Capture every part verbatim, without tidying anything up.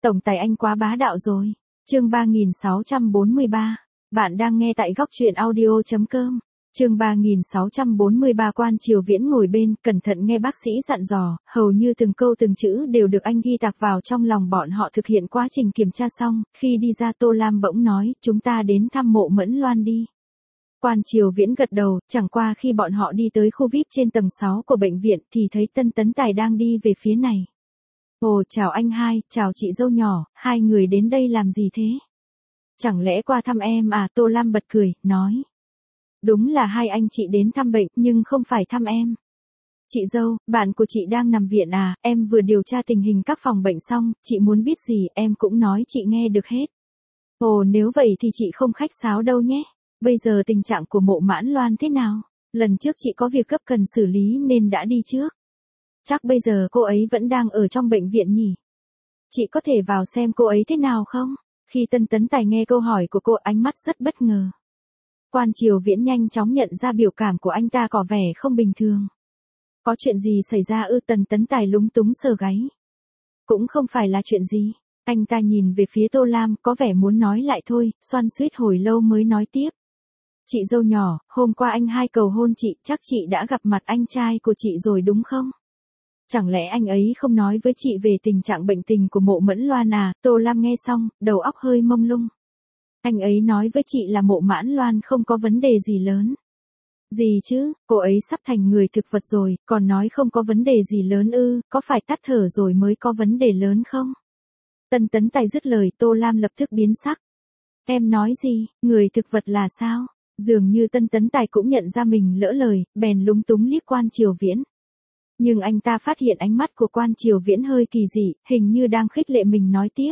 Tổng tài anh quá bá đạo rồi. Chương ba nghìn sáu trăm bốn mươi ba. Bạn đang nghe tại góc truyện audio chấm com. Chương ba nghìn sáu trăm bốn mươi ba. Quan Triều Viễn ngồi bên, cẩn thận nghe bác sĩ dặn dò, hầu như từng câu từng chữ đều được anh ghi tạc vào trong lòng. Bọn họ thực hiện quá trình kiểm tra xong, khi đi ra Tô Lam bỗng nói, chúng ta đến thăm mộ Mẫn Loan đi. Quan Triều Viễn gật đầu, chẳng qua khi bọn họ đi tới khu vi ai pi trên tầng sáu của bệnh viện thì thấy Tân Tấn Tài đang đi về phía này. Ồ, chào anh hai, chào chị dâu nhỏ, hai người đến đây làm gì thế? Chẳng lẽ qua thăm em à? Tô Lam bật cười, nói. Đúng là hai anh chị đến thăm bệnh, nhưng không phải thăm em. Chị dâu, bạn của chị đang nằm viện à? Em vừa điều tra tình hình các phòng bệnh xong, chị muốn biết gì em cũng nói chị nghe được hết. Ồ, nếu vậy thì chị không khách sáo đâu nhé. Bây giờ tình trạng của mộ Mãn Loan thế nào? Lần trước chị có việc gấp cần xử lý nên đã đi trước. Chắc bây giờ cô ấy vẫn đang ở trong bệnh viện nhỉ? Chị có thể vào xem cô ấy thế nào không? Khi Tân Tấn Tài nghe câu hỏi của cô, ánh mắt rất bất ngờ. Quan Triều Viễn nhanh chóng nhận ra biểu cảm của anh ta có vẻ không bình thường. Có chuyện gì xảy ra ư? Tân Tấn Tài lúng túng sờ gáy. Cũng không phải là chuyện gì. Anh ta nhìn về phía Tô Lam, có vẻ muốn nói lại thôi, xoan xuýt hồi lâu mới nói tiếp. Chị dâu nhỏ, hôm qua anh hai cầu hôn chị, chắc chị đã gặp mặt anh trai của chị rồi đúng không? Chẳng lẽ anh ấy không nói với chị về tình trạng bệnh tình của mộ Mẫn Loan à? Tô Lam nghe xong, đầu óc hơi mông lung. Anh ấy nói với chị là mộ Mãn Loan không có vấn đề gì lớn. Gì chứ, cô ấy sắp thành người thực vật rồi, còn nói không có vấn đề gì lớn ư? Có phải tắt thở rồi mới có vấn đề lớn không? Tân Tấn Tài dứt lời, Tô Lam lập tức biến sắc. Em nói gì, người thực vật là sao? Dường như Tân Tấn Tài cũng nhận ra mình lỡ lời, bèn lúng túng liếc Quan Triều Viễn. Nhưng anh ta phát hiện ánh mắt của Quan Triều Viễn hơi kỳ dị, hình như đang khích lệ mình nói tiếp.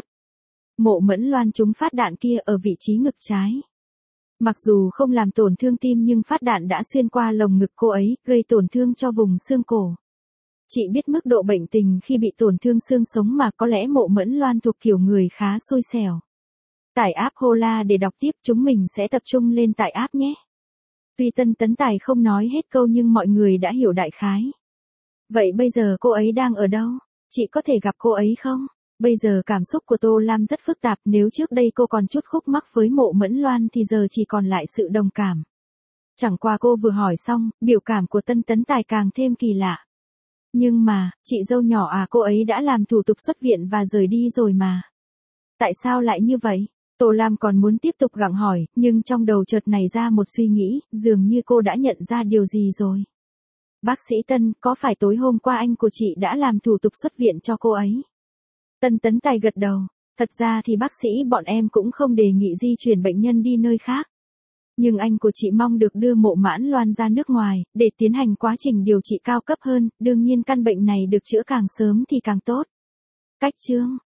Mộ Mẫn Loan trúng phát đạn kia ở vị trí ngực trái. Mặc dù không làm tổn thương tim nhưng phát đạn đã xuyên qua lồng ngực cô ấy, gây tổn thương cho vùng xương cổ. Chị biết mức độ bệnh tình khi bị tổn thương xương sống mà, có lẽ mộ Mẫn Loan thuộc kiểu người khá xui xẻo. Tải app Hola để đọc tiếp, chúng mình sẽ tập trung lên tải app nhé. Tuy Tân Tấn Tài không nói hết câu nhưng mọi người đã hiểu đại khái. Vậy bây giờ cô ấy đang ở đâu? Chị có thể gặp cô ấy không? Bây giờ cảm xúc của Tô Lam rất phức tạp, nếu trước đây cô còn chút khúc mắc với mộ Mẫn Loan thì giờ chỉ còn lại sự đồng cảm. Chẳng qua cô vừa hỏi xong, biểu cảm của Tân Tấn Tài càng thêm kỳ lạ. Nhưng mà, chị dâu nhỏ à, cô ấy đã làm thủ tục xuất viện và rời đi rồi mà. Tại sao lại như vậy? Tô Lam còn muốn tiếp tục gặng hỏi, nhưng trong đầu chợt nảy ra một suy nghĩ, dường như cô đã nhận ra điều gì rồi. Bác sĩ Tân, có phải tối hôm qua anh của chị đã làm thủ tục xuất viện cho cô ấy? Tân Tấn Tài gật đầu. Thật ra thì bác sĩ bọn em cũng không đề nghị di chuyển bệnh nhân đi nơi khác. Nhưng anh của chị mong được đưa mộ Mãn Loan ra nước ngoài, để tiến hành quá trình điều trị cao cấp hơn, đương nhiên căn bệnh này được chữa càng sớm thì càng tốt. Cách chương.